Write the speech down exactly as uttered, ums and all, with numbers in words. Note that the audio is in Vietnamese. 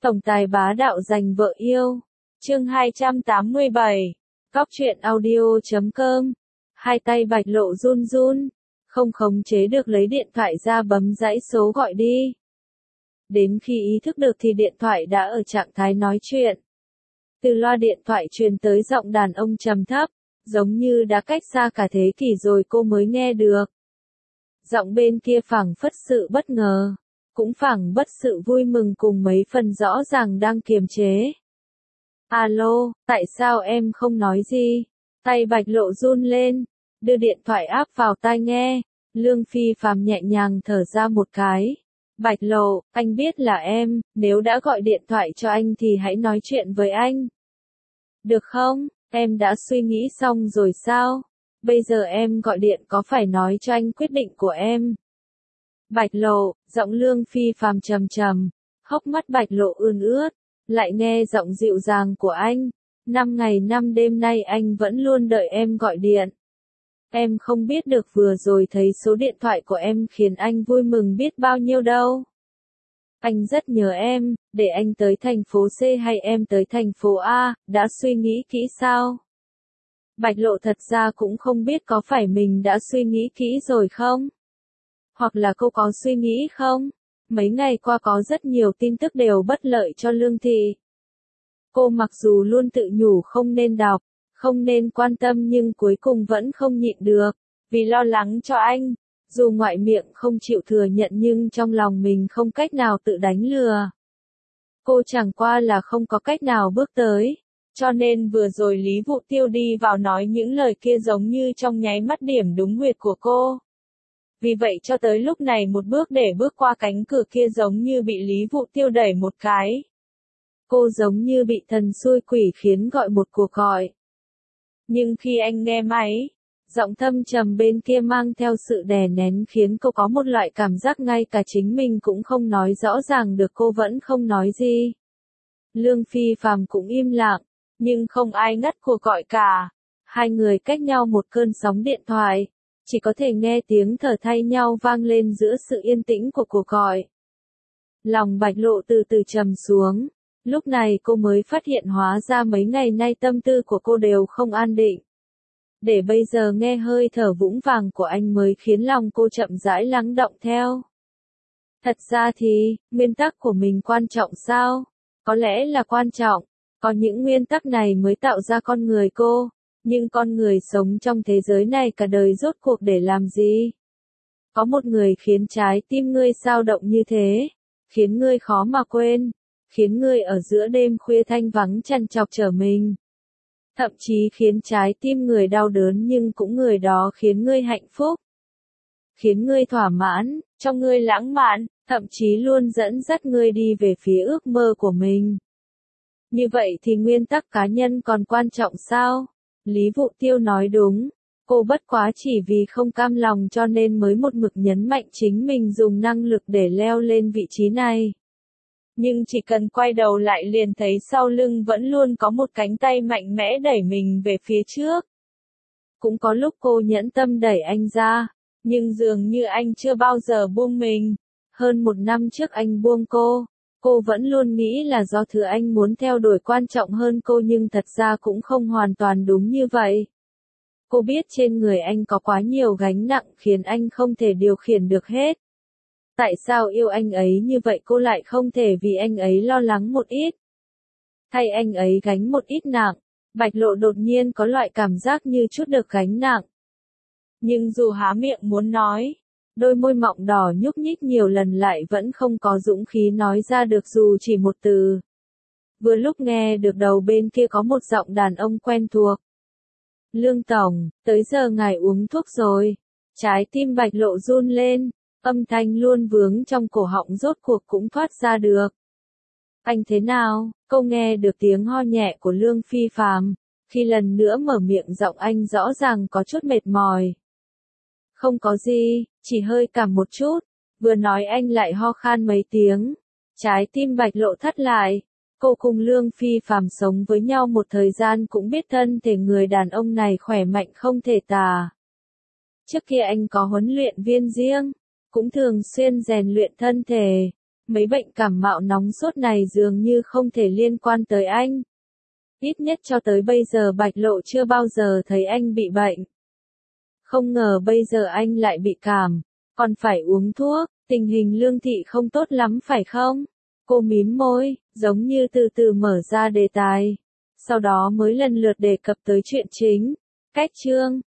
Tổng tài bá đạo giành vợ yêu. Chương hai trăm tám mươi bảy. Cóc truyện audio chấm com. Hai tay Bạch Lộ run run, không khống chế được lấy điện thoại ra bấm dãy số gọi đi. Đến khi ý thức được thì điện thoại đã ở trạng thái nói chuyện. Từ loa điện thoại truyền tới giọng đàn ông trầm thấp, giống như đã cách xa cả thế kỷ rồi cô mới nghe được. Giọng bên kia phảng phất sự bất ngờ, cũng phảng bất sự vui mừng cùng mấy phần rõ ràng đang kiềm chế. Alo, tại sao em không nói gì? Tay Bạch Lộ run lên, đưa điện thoại áp vào tai nghe. Lương Phi Phàm nhẹ nhàng thở ra một cái. Bạch Lộ, anh biết là em, nếu đã gọi điện thoại cho anh thì hãy nói chuyện với anh. Được không? Em đã suy nghĩ xong rồi sao? Bây giờ em gọi điện có phải nói cho anh quyết định của em? Bạch Lộ, giọng Lương Phi Phàm trầm trầm, hốc mắt Bạch Lộ ươn ướt, lại nghe giọng dịu dàng của anh. Năm ngày năm đêm nay anh vẫn luôn đợi em gọi điện. Em không biết được vừa rồi thấy số điện thoại của em khiến anh vui mừng biết bao nhiêu đâu. Anh rất nhớ em, để anh tới thành phố C hay em tới thành phố A, đã suy nghĩ kỹ sao? Bạch Lộ thật ra cũng không biết có phải mình đã suy nghĩ kỹ rồi không? Hoặc là cô có suy nghĩ không? Mấy ngày qua có rất nhiều tin tức đều bất lợi cho Lương Thị. Cô mặc dù luôn tự nhủ không nên đọc, không nên quan tâm nhưng cuối cùng vẫn không nhịn được, vì lo lắng cho anh. Dù ngoại miệng không chịu thừa nhận nhưng trong lòng mình không cách nào tự đánh lừa. Cô chẳng qua là không có cách nào bước tới, cho nên vừa rồi Lý Vụ Tiêu đi vào nói những lời kia giống như trong nháy mắt điểm đúng huyệt của cô. Vì vậy cho tới lúc này một bước để bước qua cánh cửa kia giống như bị Lý Vụ Tiêu đẩy một cái. Cô giống như bị thần xui quỷ khiến gọi một cuộc gọi. Nhưng khi anh nghe máy, giọng thâm trầm bên kia mang theo sự đè nén khiến cô có một loại cảm giác ngay cả chính mình cũng không nói rõ ràng được, cô vẫn không nói gì. Lương Phi Phàm cũng im lặng, nhưng không ai ngắt cuộc gọi cả. Hai người cách nhau một cơn sóng điện thoại, chỉ có thể nghe tiếng thở thay nhau vang lên giữa sự yên tĩnh của cuộc gọi. Lòng Bạch Lộ từ từ trầm xuống, lúc này cô mới phát hiện hóa ra mấy ngày nay tâm tư của cô đều không an định. Để bây giờ nghe hơi thở vũng vàng của anh mới khiến lòng cô chậm rãi lắng động theo. Thật ra thì, nguyên tắc của mình quan trọng sao? Có lẽ là quan trọng, có những nguyên tắc này mới tạo ra con người cô, nhưng con người sống trong thế giới này cả đời rốt cuộc để làm gì? Có một người khiến trái tim ngươi dao động như thế, khiến ngươi khó mà quên, khiến ngươi ở giữa đêm khuya thanh vắng trằn trọc trở mình. Thậm chí khiến trái tim người đau đớn nhưng cũng người đó khiến ngươi hạnh phúc. Khiến ngươi thỏa mãn, cho ngươi lãng mạn, thậm chí luôn dẫn dắt ngươi đi về phía ước mơ của mình. Như vậy thì nguyên tắc cá nhân còn quan trọng sao? Lý Vụ Tiêu nói đúng, cô bất quá chỉ vì không cam lòng cho nên mới một mực nhấn mạnh chính mình dùng năng lực để leo lên vị trí này. Nhưng chỉ cần quay đầu lại liền thấy sau lưng vẫn luôn có một cánh tay mạnh mẽ đẩy mình về phía trước. Cũng có lúc cô nhẫn tâm đẩy anh ra, nhưng dường như anh chưa bao giờ buông mình. Hơn một năm trước anh buông cô, cô vẫn luôn nghĩ là do thứ anh muốn theo đuổi quan trọng hơn cô nhưng thật ra cũng không hoàn toàn đúng như vậy. Cô biết trên người anh có quá nhiều gánh nặng khiến anh không thể điều khiển được hết. Tại sao yêu anh ấy như vậy cô lại không thể vì anh ấy lo lắng một ít? Thay anh ấy gánh một ít nặng, Bạch Lộ đột nhiên có loại cảm giác như chút được gánh nặng. Nhưng dù há miệng muốn nói, đôi môi mọng đỏ nhúc nhích nhiều lần lại vẫn không có dũng khí nói ra được dù chỉ một từ. Vừa lúc nghe được đầu bên kia có một giọng đàn ông quen thuộc. Lương Tổng, tới giờ ngài uống thuốc rồi. Trái tim Bạch Lộ run lên. Âm thanh luôn vướng trong cổ họng rốt cuộc cũng thoát ra được. Anh thế nào? Cô nghe được tiếng ho nhẹ của Lương Phi Phàm, khi lần nữa mở miệng giọng anh rõ ràng có chút mệt mỏi. Không có gì, chỉ hơi cảm một chút. Vừa nói anh lại ho khan mấy tiếng. Trái tim Bạch Lộ thắt lại. Cô cùng Lương Phi Phàm sống với nhau một thời gian cũng biết thân thể người đàn ông này khỏe mạnh không thể tả. Trước kia anh có huấn luyện viên riêng, cũng thường xuyên rèn luyện thân thể, mấy bệnh cảm mạo nóng sốt này dường như không thể liên quan tới anh. Ít nhất cho tới bây giờ Bạch Lộ chưa bao giờ thấy anh bị bệnh. Không ngờ bây giờ anh lại bị cảm, còn phải uống thuốc, tình hình Lương Thị không tốt lắm phải không? Cô mím môi, giống như từ từ mở ra đề tài. Sau đó mới lần lượt đề cập tới chuyện chính. Cách chương